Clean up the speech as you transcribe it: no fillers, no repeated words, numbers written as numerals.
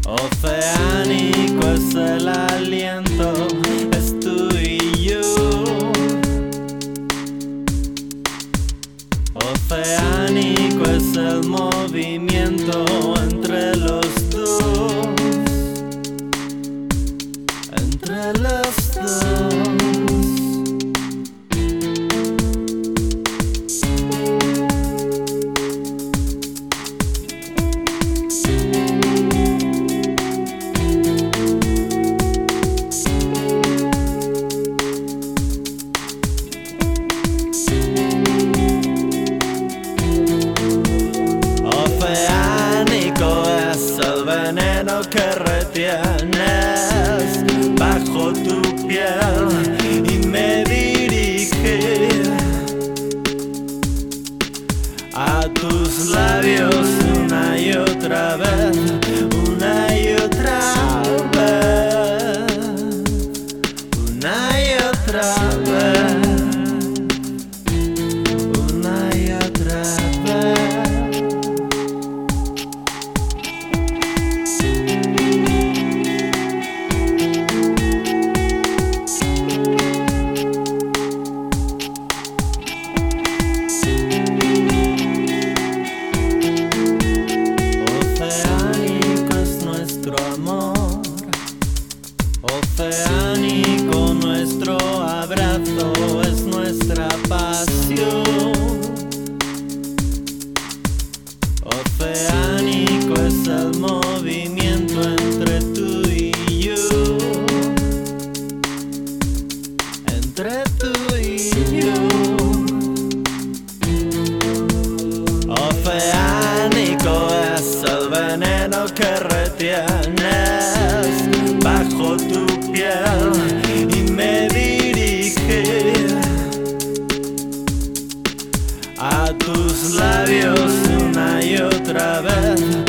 Oceánico es el aliento, es tú y yo. Oceánico es el movimiento entre los dos, entre los dos. Veneno que retienes bajo tu piel y me dirige a tus labios una y otra vez, una y otra vez, una y otra vez, una y otra vez. Oceánico nuestro abrazo, es nuestra pasión. Oceánico es el movimiento entre tú y yo, entre tú y yo. Oceánico es el veneno que retienes bajo tu piel y me dirige a tus labios una y otra vez.